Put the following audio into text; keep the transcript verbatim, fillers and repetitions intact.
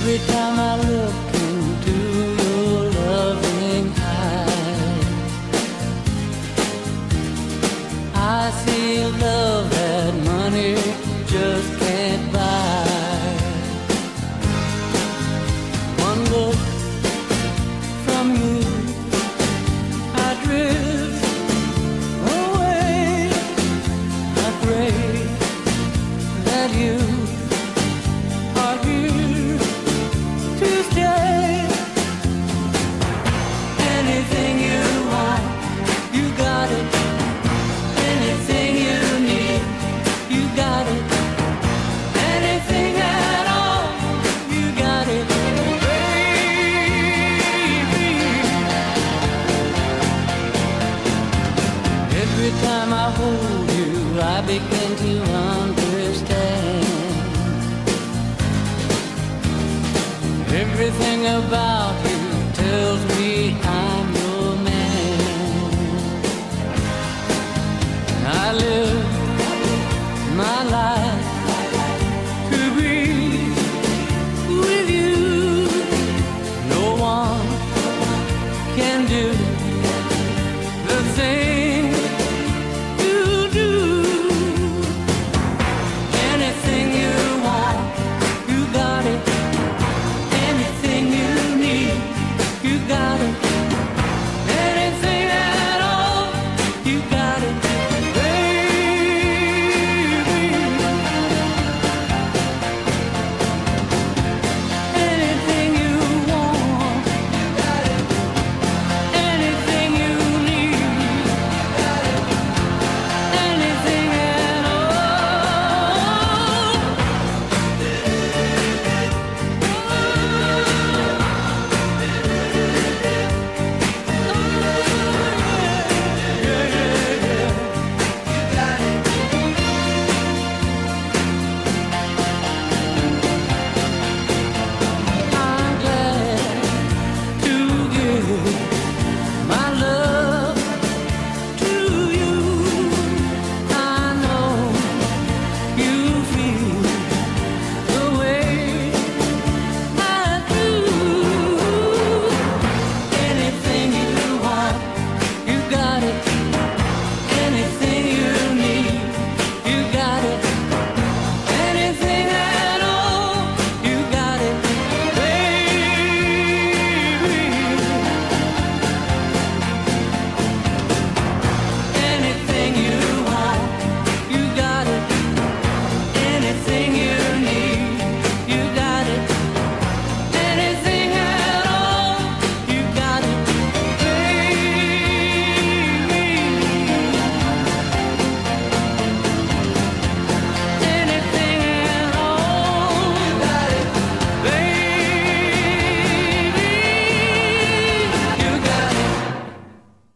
Every time I look into your loving eyes, I see a love that money just can't buy. One look from you, I drift away. I pray that you are here to stay. Anything you want, you got it. Anything you need, you got it. Anything at all, you got it, baby. Every time I hold you, I begin to understand. Everything about you